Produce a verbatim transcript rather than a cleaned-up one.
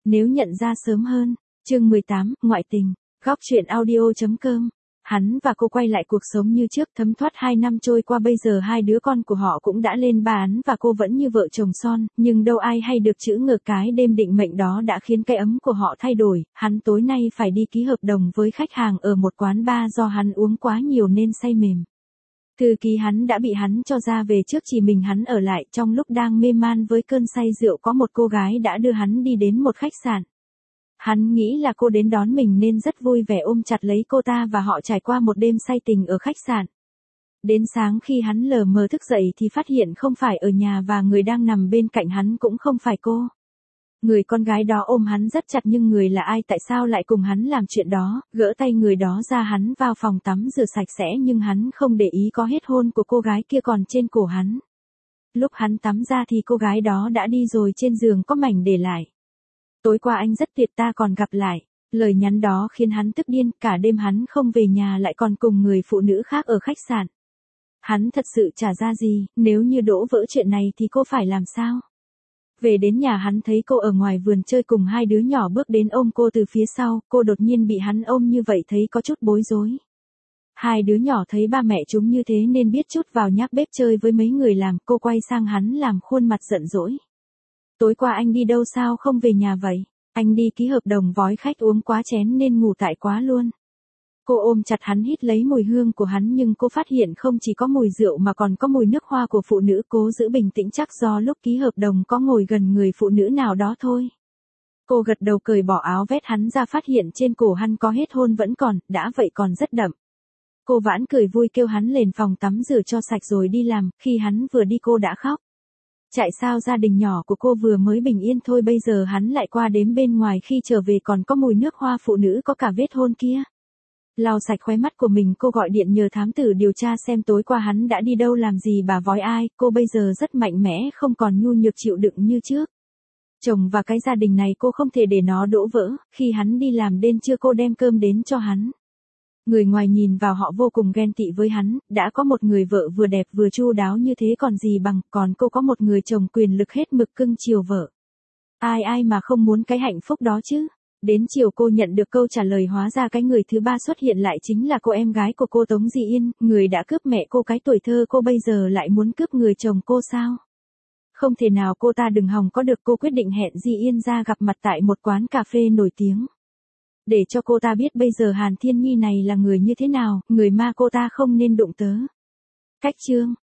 Nếu nhận ra sớm hơn. Chương mười tám, ngoại tình. Góc truyện audio chấm com. Hắn và cô quay lại cuộc sống như trước, thấm thoát hai năm trôi qua, bây giờ hai đứa con của họ cũng đã lên ba, hắn và cô vẫn như vợ chồng son, nhưng đâu ai hay được chữ ngờ cái đêm định mệnh đó đã khiến cái ấm của họ thay đổi. Hắn tối nay phải đi ký hợp đồng với khách hàng ở một quán bar do hắn uống quá nhiều nên say mềm. Thư ký hắn đã bị hắn cho ra về trước, chỉ mình hắn ở lại. Trong lúc đang mê man với cơn say rượu, có một cô gái đã đưa hắn đi đến một khách sạn. Hắn nghĩ là cô đến đón mình nên rất vui vẻ ôm chặt lấy cô ta và họ trải qua một đêm say tình ở khách sạn. Đến sáng khi hắn lờ mờ thức dậy thì phát hiện không phải ở nhà và người đang nằm bên cạnh hắn cũng không phải cô. Người con gái đó ôm hắn rất chặt, nhưng người là ai, tại sao lại cùng hắn làm chuyện đó? Gỡ tay người đó ra, hắn vào phòng tắm rửa sạch sẽ, nhưng hắn không để ý có hết hôn của cô gái kia còn trên cổ hắn. Lúc hắn tắm ra thì cô gái đó đã đi rồi, trên giường có mảnh để lại. Tối qua anh rất tuyệt, ta còn gặp lại. Lời nhắn đó khiến hắn tức điên, cả đêm hắn không về nhà lại còn cùng người phụ nữ khác ở khách sạn. Hắn thật sự chả ra gì, nếu như đổ vỡ chuyện này thì cô phải làm sao? Về đến nhà hắn thấy cô ở ngoài vườn chơi cùng hai đứa nhỏ, bước đến ôm cô từ phía sau, cô đột nhiên bị hắn ôm như vậy thấy có chút bối rối. Hai đứa nhỏ thấy ba mẹ chúng như thế nên biết chút vào nhác bếp chơi với mấy người làm, cô quay sang hắn làm khuôn mặt giận dỗi. Tối qua anh đi đâu sao không về nhà vậy? Anh đi ký hợp đồng vói khách, uống quá chén nên ngủ tại quá luôn. Cô ôm chặt hắn, hít lấy mùi hương của hắn, nhưng cô phát hiện không chỉ có mùi rượu mà còn có mùi nước hoa của phụ nữ. Cố giữ bình tĩnh, chắc do lúc ký hợp đồng có ngồi gần người phụ nữ nào đó thôi. Cô gật đầu, cởi bỏ áo vét hắn ra, phát hiện trên cổ hắn có hết hôn vẫn còn, đã vậy còn rất đậm. Cô vãn cười vui kêu hắn lên phòng tắm rửa cho sạch rồi đi làm, khi hắn vừa đi cô đã khóc. Chạy sao, gia đình nhỏ của cô vừa mới bình yên thôi, bây giờ hắn lại qua đếm bên ngoài, khi trở về còn có mùi nước hoa phụ nữ, có cả vết hôn kia. Lau sạch khóe mắt của mình, cô gọi điện nhờ thám tử điều tra xem tối qua hắn đã đi đâu, làm gì, bà vói ai. Cô bây giờ rất mạnh mẽ, không còn nhu nhược chịu đựng như trước. Chồng và cái gia đình này cô không thể để nó đổ vỡ. Khi hắn đi làm đến trưa cô đem cơm đến cho hắn. Người ngoài nhìn vào họ vô cùng ghen tị với hắn, đã có một người vợ vừa đẹp vừa chu đáo như thế còn gì bằng, còn cô có một người chồng quyền lực hết mực cưng chiều vợ. Ai ai mà không muốn cái hạnh phúc đó chứ. Đến chiều cô nhận được câu trả lời, hóa ra cái người thứ ba xuất hiện lại chính là cô em gái của cô, Tống Di Yên, người đã cướp mẹ cô cái tuổi thơ, cô bây giờ lại muốn cướp người chồng cô sao? Không thể nào, cô ta đừng hòng có được. Cô quyết định hẹn Di Yên ra gặp mặt tại một quán cà phê nổi tiếng. Để cho cô ta biết bây giờ Hàn Thiên Nhi này là người như thế nào, người ma cô ta không nên đụng tớ. Cách chương